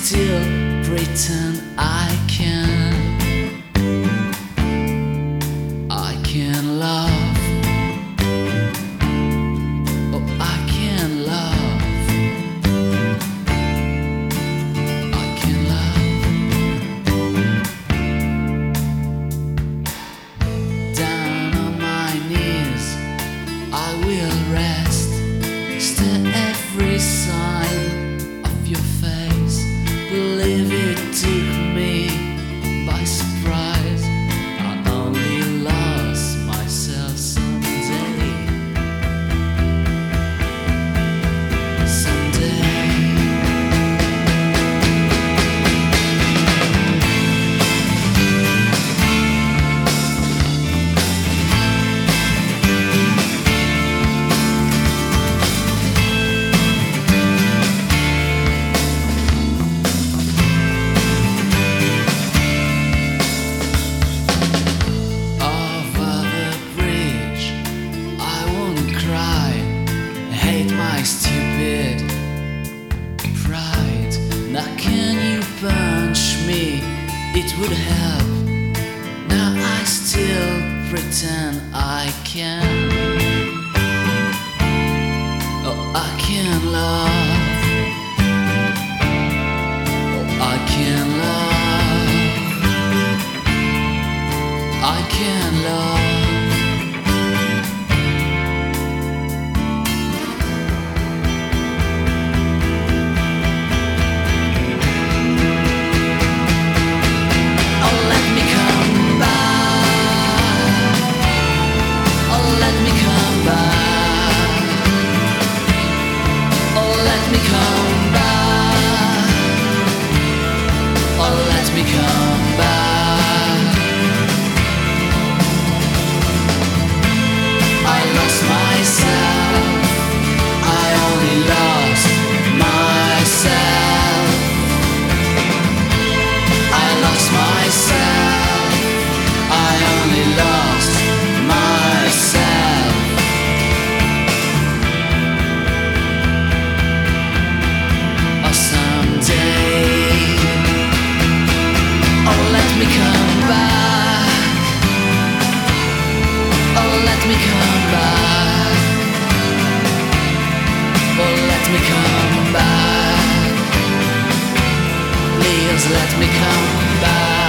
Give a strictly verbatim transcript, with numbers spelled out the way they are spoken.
still pretend I can. I can love. Oh, I can love. I can love. Down on my knees, I will rest. Stare every sign of your face. Believe it took me by surprise. I only lost myself someday. Someday. My stupid pride. Now can you punch me? It would help. Now I still pretend I can. Oh, I can love. Oh, I can love. I can love. Let me come back.